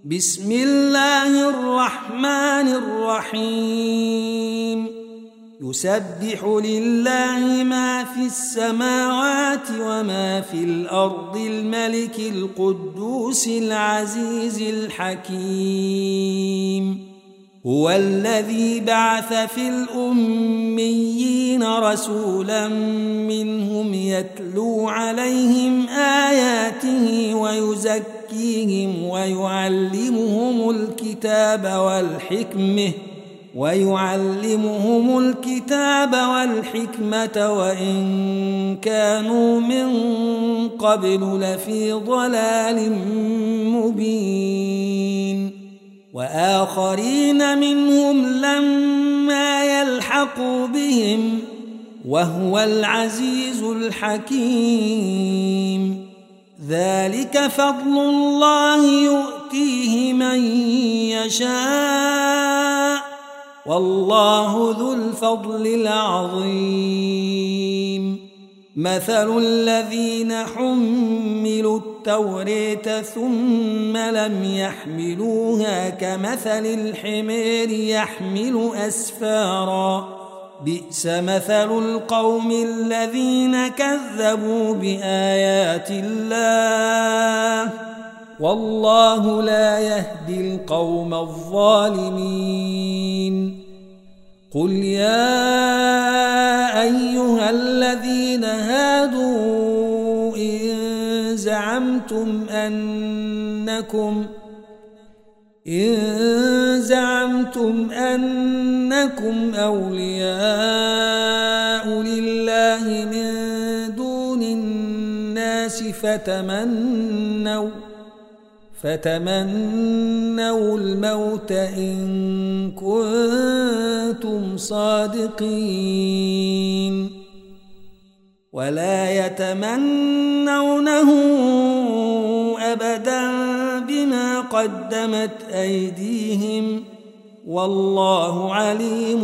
بسم الله الرحمن الرحيم يسبح لله ما في السماوات وما في الأرض الملك القدوس العزيز الحكيم هو الذي بعث في الأميين رسولا منهم يتلو عليهم آياته ويزكيهم ويعلمهم الكتاب والحكمة وإن كانوا من قبل لفي ضلال مبين وآخرين منهم لما يلحقوا بهم وهو العزيز الحكيم ذلك فضل الله يؤتيه من يشاء والله ذو الفضل العظيم مثل الذين حملوا التوراة ثم لم يحملوها كمثل الحمار يحمل أسفارا بئس مثل القوم الذين كذبوا بآيات الله والله لا يهدي القوم الظالمين قل يا أيها الذين هادوا إن زعمتم أنكم أولياء لله من دون الناس فتمنوا الموت إن كنتم صادقين ولا يتمنونه أبدا بما قدمت أيديهم والله عليم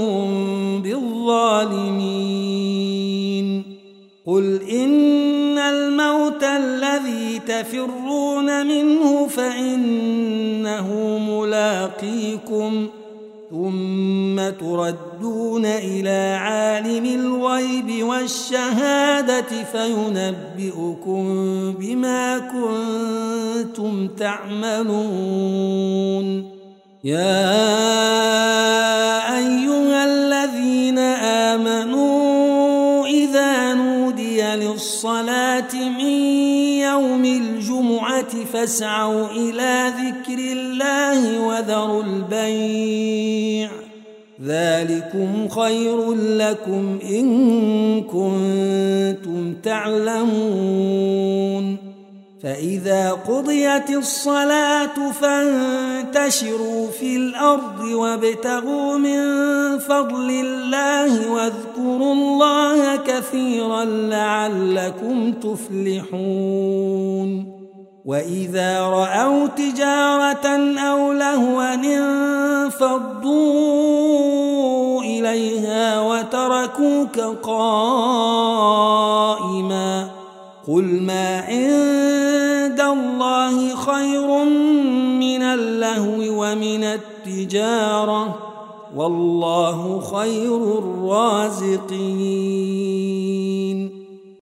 بالظالمين قل إن الموت الذي تفرون منه فإنه ملاقيكم ثم تردون إلى عالم الغيب والشهادة فينبئكم بما كنتم تعملون يا أيها الذين آمنوا إذا نودي للصلاة من يوم الجمعة فاسعوا إلى ذكر الله وذروا البيع ذلكم خير لكم إن كنتم تعلمون فإذا قضيت الصلاة فانتشروا في الأرض وابتغوا من فضل الله واذكروا الله كثيرا لعلكم تفلحون وإذا رأوا تجارة أو لهوا انفضوا إليها وتركوك قائما قل ما عند الله خير من اللهو ومن التجارة والله خير الرازقين